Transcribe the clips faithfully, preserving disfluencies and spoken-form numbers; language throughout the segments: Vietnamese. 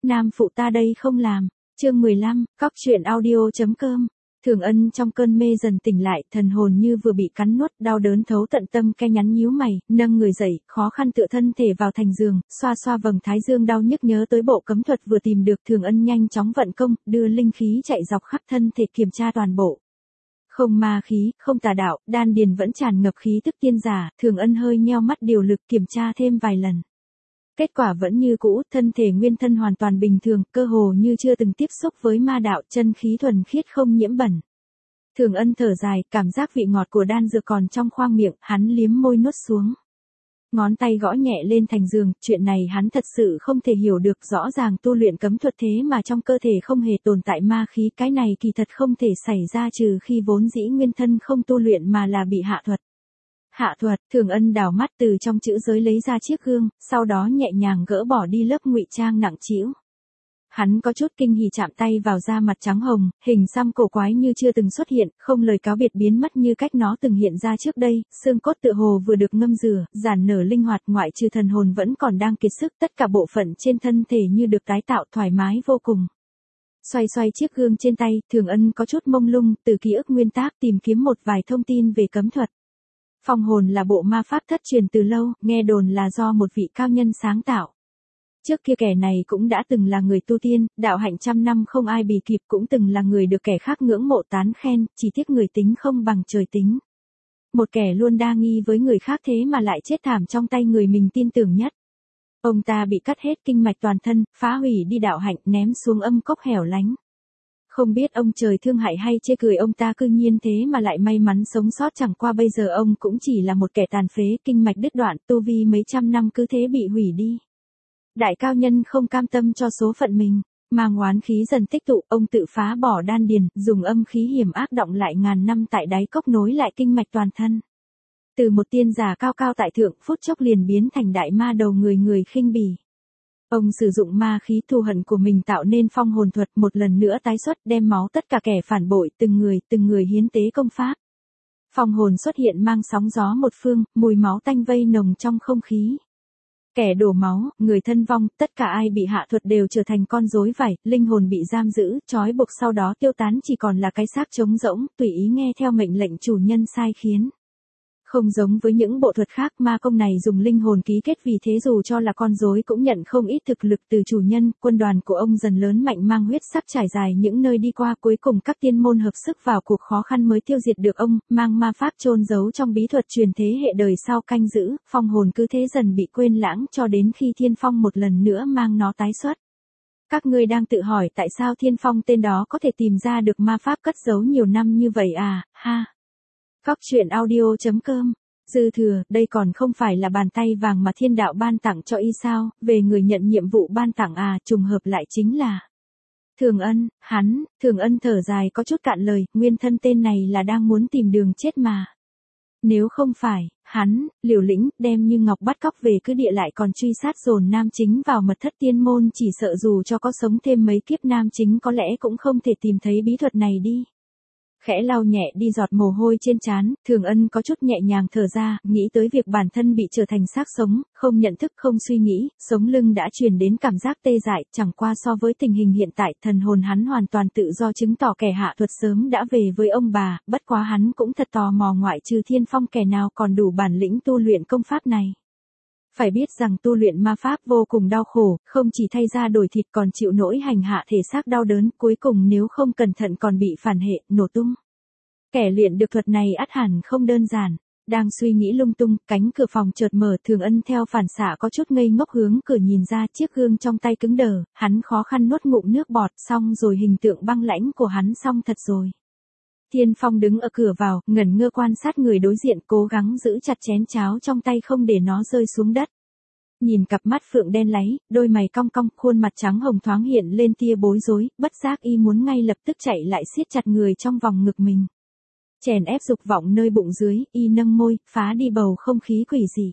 nam phụ ta đây không làm. Chương mười lăm, cóc truyện audio.com. Thường Ân trong cơn mê dần tỉnh lại, thần hồn như vừa bị cắn nuốt, đau đớn thấu tận tâm, ke nhắn nhíu mày, nâng người dậy, khó khăn tựa thân thể vào thành giường, xoa xoa vầng thái dương đau nhức, nhớ tới bộ cấm thuật vừa tìm được. Thường Ân nhanh chóng vận công, đưa linh khí chạy dọc khắp thân thể kiểm tra toàn bộ. Không ma khí, không tà đạo, đan điền vẫn tràn ngập khí tức tiên giả. Thường Ân hơi nheo mắt điều lực kiểm tra thêm vài lần. Kết quả vẫn như cũ, thân thể nguyên thân hoàn toàn bình thường, cơ hồ như chưa từng tiếp xúc với ma đạo, chân khí thuần khiết không nhiễm bẩn. Thường Ân thở dài, cảm giác vị ngọt của đan dược còn trong khoang miệng, hắn liếm môi nuốt xuống. Ngón tay gõ nhẹ lên thành giường, chuyện này hắn thật sự không thể hiểu được, rõ ràng tu luyện cấm thuật thế mà trong cơ thể không hề tồn tại ma khí, cái này kỳ thật không thể xảy ra trừ khi vốn dĩ nguyên thân không tu luyện mà là bị hạ thuật. Hạ thuật, Thường Ân đảo mắt từ trong chữ giới lấy ra chiếc gương, sau đó nhẹ nhàng gỡ bỏ đi lớp ngụy trang nặng trĩu. Hắn có chút kinh hỉ chạm tay vào da mặt trắng hồng, hình xăm cổ quái như chưa từng xuất hiện, không lời cáo biệt biến mất như cách nó từng hiện ra trước đây, xương cốt tựa hồ vừa được ngâm rửa, giản nở linh hoạt, ngoại trừ thần hồn vẫn còn đang kiệt sức, tất cả bộ phận trên thân thể như được tái tạo, thoải mái vô cùng. Xoay xoay chiếc gương trên tay, Thường Ân có chút mông lung, từ ký ức nguyên tác tìm kiếm một vài thông tin về cấm thuật. Phong hồn là bộ ma pháp thất truyền từ lâu, nghe đồn là do một vị cao nhân sáng tạo. Trước kia kẻ này cũng đã từng là người tu tiên, đạo hạnh trăm năm không ai bì kịp, cũng từng là người được kẻ khác ngưỡng mộ tán khen, chỉ tiếc người tính không bằng trời tính. Một kẻ luôn đa nghi với người khác thế mà lại chết thảm trong tay người mình tin tưởng nhất. Ông ta bị cắt hết kinh mạch toàn thân, phá hủy đi đạo hạnh, ném xuống âm cốc hẻo lánh. Không biết ông trời thương hại hay chê cười ông ta cư nhiên thế mà lại may mắn sống sót, chẳng qua bây giờ ông cũng chỉ là một kẻ tàn phế, kinh mạch đứt đoạn, tu vi mấy trăm năm cứ thế bị hủy đi. Đại cao nhân không cam tâm cho số phận mình, mang oán khí dần tích tụ, ông tự phá bỏ đan điền, dùng âm khí hiểm ác động lại ngàn năm tại đáy cốc nối lại kinh mạch toàn thân. Từ một tiên giả cao cao tại thượng, phút chốc liền biến thành đại ma đầu người người khinh bỉ. Ông sử dụng ma khí thù hận của mình tạo nên phong hồn thuật, một lần nữa tái xuất, đem máu tất cả kẻ phản bội, từng người, từng người hiến tế công pháp. Phong hồn xuất hiện mang sóng gió một phương, mùi máu tanh vây nồng trong không khí. Kẻ đổ máu, người thân vong, tất cả ai bị hạ thuật đều trở thành con rối vảy, linh hồn bị giam giữ, trói buộc sau đó tiêu tán, chỉ còn là cái xác trống rỗng, tùy ý nghe theo mệnh lệnh chủ nhân sai khiến. Không giống với những bộ thuật khác, ma công này dùng linh hồn ký kết, vì thế dù cho là con rối cũng nhận không ít thực lực từ chủ nhân. Quân đoàn của ông dần lớn mạnh, mang huyết sắc trải dài những nơi đi qua, cuối cùng các tiên môn hợp sức vào cuộc khó khăn mới tiêu diệt được ông, mang ma pháp chôn giấu trong bí thuật truyền thế hệ đời sau canh giữ, phong hồn cứ thế dần bị quên lãng cho đến khi Thiên Phong một lần nữa mang nó tái xuất. Các ngươi đang tự hỏi tại sao Thiên Phong tên đó có thể tìm ra được ma pháp cất giấu nhiều năm như vậy à, ha. Cóc truyện audio.com. Dư thừa, đây còn không phải là bàn tay vàng mà thiên đạo ban tặng cho y sao, về người nhận nhiệm vụ ban tặng à, trùng hợp lại chính là Thường Ân, hắn. Thường Ân thở dài có chút cạn lời, nguyên thân tên này là đang muốn tìm đường chết mà. Nếu không phải, hắn, liều lĩnh, đem Như Ngọc bắt cóc về cứ địa lại còn truy sát dồn nam chính vào mật thất tiên môn, chỉ sợ dù cho có sống thêm mấy kiếp nam chính có lẽ cũng không thể tìm thấy bí thuật này đi. Khẽ lau nhẹ đi giọt mồ hôi trên trán, Thường Ân có chút nhẹ nhàng thở ra, nghĩ tới việc bản thân bị trở thành xác sống, không nhận thức không suy nghĩ, sống lưng đã truyền đến cảm giác tê dại, chẳng qua so với tình hình hiện tại, thần hồn hắn hoàn toàn tự do, chứng tỏ kẻ hạ thuật sớm đã về với ông bà, bất quá hắn cũng thật tò mò, ngoại trừ Thiên Phong kẻ nào còn đủ bản lĩnh tu luyện công pháp này. Phải biết rằng tu luyện ma pháp vô cùng đau khổ, không chỉ thay da đổi thịt còn chịu nỗi hành hạ thể xác đau đớn, cuối cùng nếu không cẩn thận còn bị phản hệ, nổ tung. Kẻ luyện được thuật này ắt hẳn không đơn giản. Đang suy nghĩ lung tung, cánh cửa phòng chợt mở, Thường Ân theo phản xạ có chút ngây ngốc hướng cửa nhìn ra, chiếc gương trong tay cứng đờ, hắn khó khăn nuốt ngụm nước bọt, xong rồi, hình tượng băng lãnh của hắn xong thật rồi. Thiên Phong đứng ở cửa vào, ngẩn ngơ quan sát người đối diện, cố gắng giữ chặt chén cháo trong tay không để nó rơi xuống đất. Nhìn cặp mắt phượng đen láy, đôi mày cong cong, khuôn mặt trắng hồng thoáng hiện lên tia bối rối, bất giác y muốn ngay lập tức chạy lại siết chặt người trong vòng ngực mình. Chèn ép dục vọng nơi bụng dưới, y nâng môi, phá đi bầu không khí quỷ dị.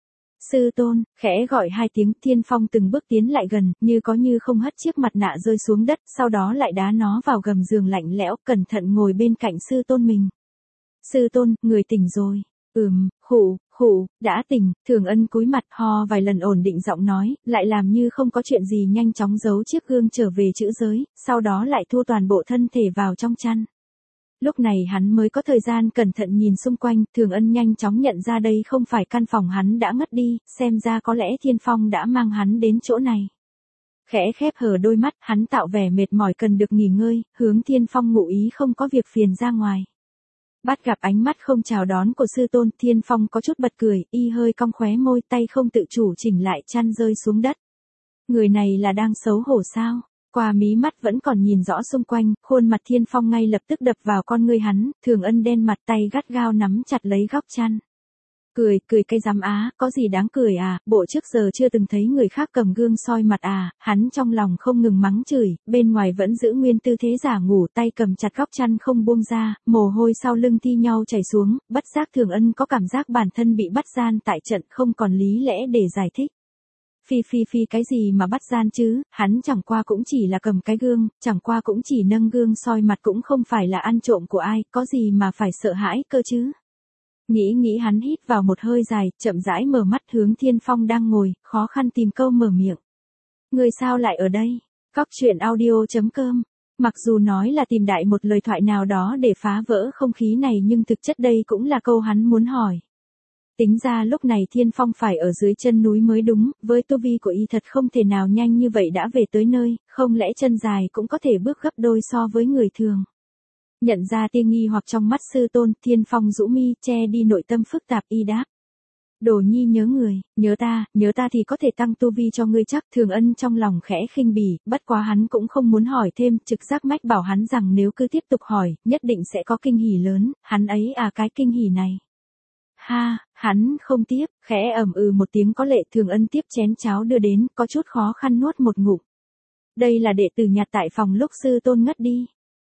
Sư tôn, khẽ gọi hai tiếng, Thiên Phong từng bước tiến lại gần, như có như không hất chiếc mặt nạ rơi xuống đất, sau đó lại đá nó vào gầm giường lạnh lẽo, cẩn thận ngồi bên cạnh sư tôn mình. Sư tôn, người tỉnh rồi. Ừm, khụ, khụ, đã tỉnh, Thường Ân cúi mặt ho vài lần ổn định giọng nói, lại làm như không có chuyện gì nhanh chóng giấu chiếc gương trở về chữ giới, sau đó lại thu toàn bộ thân thể vào trong chăn. Lúc này hắn mới có thời gian cẩn thận nhìn xung quanh, Thường Ân nhanh chóng nhận ra đây không phải căn phòng hắn đã ngất đi, xem ra có lẽ Thiên Phong đã mang hắn đến chỗ này. Khẽ khép hờ đôi mắt, hắn tạo vẻ mệt mỏi cần được nghỉ ngơi, hướng Thiên Phong ngụ ý không có việc phiền ra ngoài. Bắt gặp ánh mắt không chào đón của sư tôn, Thiên Phong có chút bật cười, y hơi cong khóe môi, tay không tự chủ chỉnh lại chăn rơi xuống đất. Người này là đang xấu hổ sao? Qua mí mắt vẫn còn nhìn rõ xung quanh, khuôn mặt Thiên Phong ngay lập tức đập vào con ngươi hắn, Thường Ân đen mặt tay gắt gao nắm chặt lấy góc chăn. Cười, cười cái giám á, có gì đáng cười à, bộ trước giờ chưa từng thấy người khác cầm gương soi mặt à, hắn trong lòng không ngừng mắng chửi, bên ngoài vẫn giữ nguyên tư thế giả ngủ, tay cầm chặt góc chăn không buông ra, mồ hôi sau lưng thi nhau chảy xuống, bất giác Thường Ân có cảm giác bản thân bị bắt gian tại trận, không còn lý lẽ để giải thích. Phi phi phi cái gì mà bắt gian chứ, hắn chẳng qua cũng chỉ là cầm cái gương, chẳng qua cũng chỉ nâng gương soi mặt, cũng không phải là ăn trộm của ai, có gì mà phải sợ hãi cơ chứ. Nghĩ nghĩ hắn hít vào một hơi dài, chậm rãi mở mắt hướng Thiên Phong đang ngồi, khó khăn tìm câu mở miệng. Người sao lại ở đây? Cóc truyện audio chấm com. Mặc dù nói là tìm đại một lời thoại nào đó để phá vỡ không khí này, nhưng thực chất đây cũng là câu hắn muốn hỏi. Tính ra lúc này Thiên Phong phải ở dưới chân núi mới đúng, với tu vi của y thật không thể nào nhanh như vậy đã về tới nơi, không lẽ chân dài cũng có thể bước gấp đôi so với người thường. Nhận ra tia nghi hoặc trong mắt sư tôn, Thiên Phong rũ mi, che đi nội tâm phức tạp, y đáp. Đồ nhi nhớ người, nhớ ta, nhớ ta thì có thể tăng tu vi cho ngươi chắc. Thường Ân trong lòng khẽ khinh bỉ, bất quá hắn cũng không muốn hỏi thêm, trực giác mách bảo hắn rằng nếu cứ tiếp tục hỏi, nhất định sẽ có kinh hỉ lớn, hắn ấy à cái kinh hỉ này. Ha, hắn không tiếp, khẽ ầm ừ một tiếng có lệ. Thường Ân tiếp chén cháo đưa đến, có chút khó khăn nuốt một ngụm. Đây là đệ tử nhặt tại phòng lúc sư tôn ngất đi.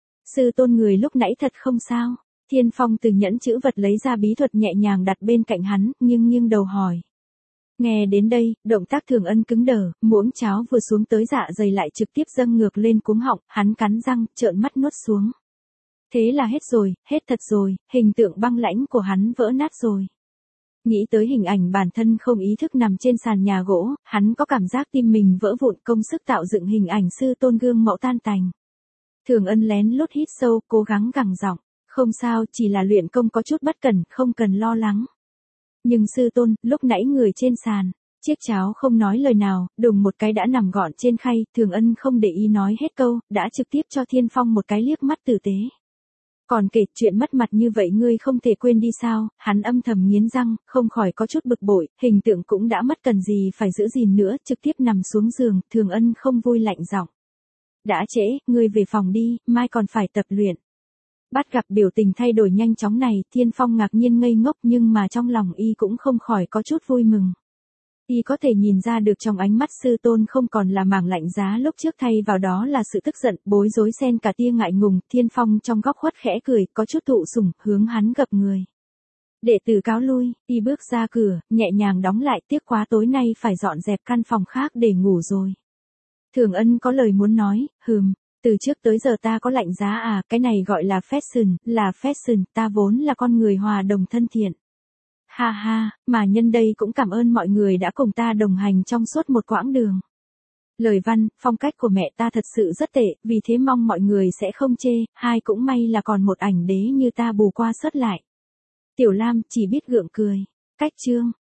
Sư tôn người lúc nãy thật không sao? Thiên Phong từ nhẫn chữ vật lấy ra bí thuật nhẹ nhàng đặt bên cạnh hắn, nhưng nghiêng đầu hỏi. Nghe đến đây, động tác Thường Ân cứng đờ, muỗng cháo vừa xuống tới dạ dày lại trực tiếp dâng ngược lên cuống họng, hắn cắn răng, trợn mắt nuốt xuống. Thế là hết rồi, hết thật rồi, hình tượng băng lãnh của hắn vỡ nát rồi. Nghĩ tới hình ảnh bản thân không ý thức nằm trên sàn nhà gỗ, hắn có cảm giác tim mình vỡ vụn, công sức tạo dựng hình ảnh sư tôn gương mẫu tan tành. Thường Ân lén lút hít sâu, cố gắng gằn giọng, không sao, chỉ là luyện công có chút bất cẩn, không cần lo lắng. Nhưng sư tôn, lúc nãy người trên sàn, chiếc cháo không nói lời nào, đùng một cái đã nằm gọn trên khay, Thường Ân không để ý nói hết câu, đã trực tiếp cho Thiên Phong một cái liếc mắt tử tế. Còn kể chuyện mất mặt như vậy ngươi không thể quên đi sao, hắn âm thầm nghiến răng, không khỏi có chút bực bội, hình tượng cũng đã mất cần gì phải giữ gìn nữa, trực tiếp nằm xuống giường, Thường Ân không vui lạnh giọng. Đã trễ, ngươi về phòng đi, mai còn phải tập luyện. Bắt gặp biểu tình thay đổi nhanh chóng này, Thiên Phong ngạc nhiên ngây ngốc, nhưng mà trong lòng y cũng không khỏi có chút vui mừng. Y có thể nhìn ra được trong ánh mắt sư tôn không còn là mảng lạnh giá lúc trước, thay vào đó là sự tức giận, bối rối xen cả tia ngại ngùng. Thiên Phong trong góc khuất khẽ cười, có chút thụ sủng, hướng hắn gập người. Đệ tử cáo lui, y bước ra cửa, nhẹ nhàng đóng lại, tiếc quá tối nay phải dọn dẹp căn phòng khác để ngủ rồi. Thường Ân có lời muốn nói, hừm, từ trước tới giờ ta có lạnh giá à, cái này gọi là fashion, là fashion, ta vốn là con người hòa đồng thân thiện. Ha ha, mà nhân đây cũng cảm ơn mọi người đã cùng ta đồng hành trong suốt một quãng đường. Lời văn, phong cách của mẹ ta thật sự rất tệ, vì thế mong mọi người sẽ không chê, hai cũng may là còn một ảnh đế như ta bù qua sớt lại. Tiểu Lam chỉ biết gượng cười. Cách chương.